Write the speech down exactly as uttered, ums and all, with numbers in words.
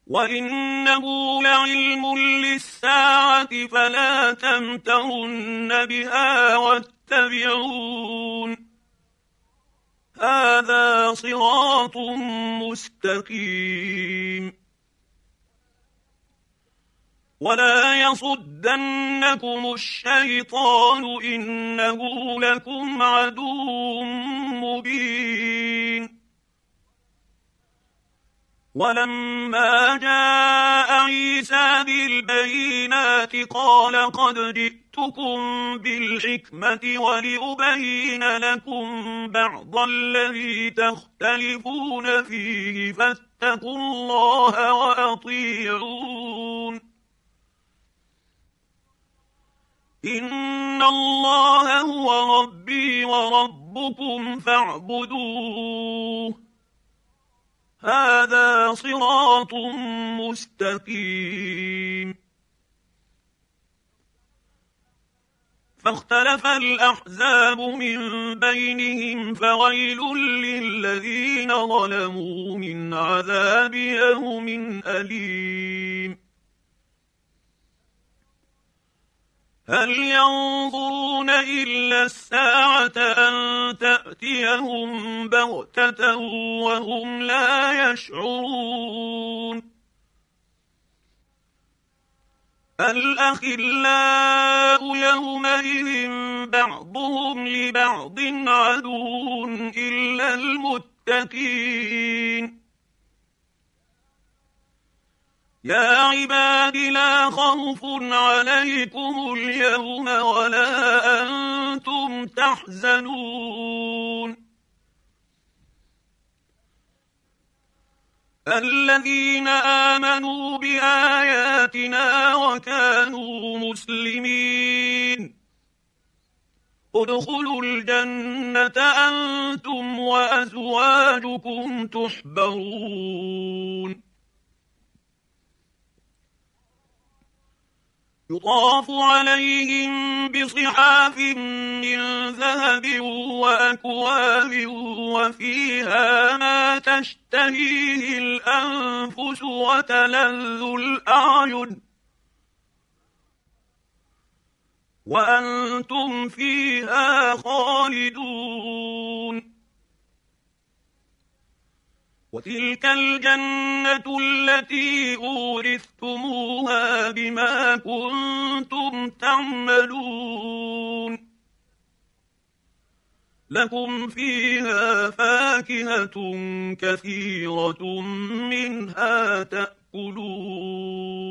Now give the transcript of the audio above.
وإنه لعلم للساعة فلا تمترن بها واتبعون هذا صراط مستقيم. ولا يصدنكم الشيطان إنه لكم عدو مبين. ولما جاء عيسى بالبينات قال قد جئتكم بالحكمة ولأبين لكم بعض الذي تختلفون فيه فاتقوا الله وأطيعون إن الله هو ربي وربكم فاعبدوه هذا صراط مستقيم. فاختلف الأحزاب من بينهم فويل للذين ظلموا من عذاب يوم أليم. هل ينظرون إلا الساعة أن تأتيهم بغتة وهم لا يشعرون. الأخلاء يومئذ بعضهم لبعض عدو إلا المتقين. يا عباد لا خوف عليكم اليوم ولا أنتم تحزنون الذين آمنوا بآياتنا وكانوا مسلمين ادخلوا الجنة أنتم وأزواجكم تحبرون يطاف عليهم بصحاف من ذهب وأكواب وفيها ما تشتهيه الأنفس وتلذ الأعين وأنتم فيها خالدون وتلك الجنة التي أورثتموها بما كنتم تعملون لكم فيها فاكهة كثيرة منها تأكلون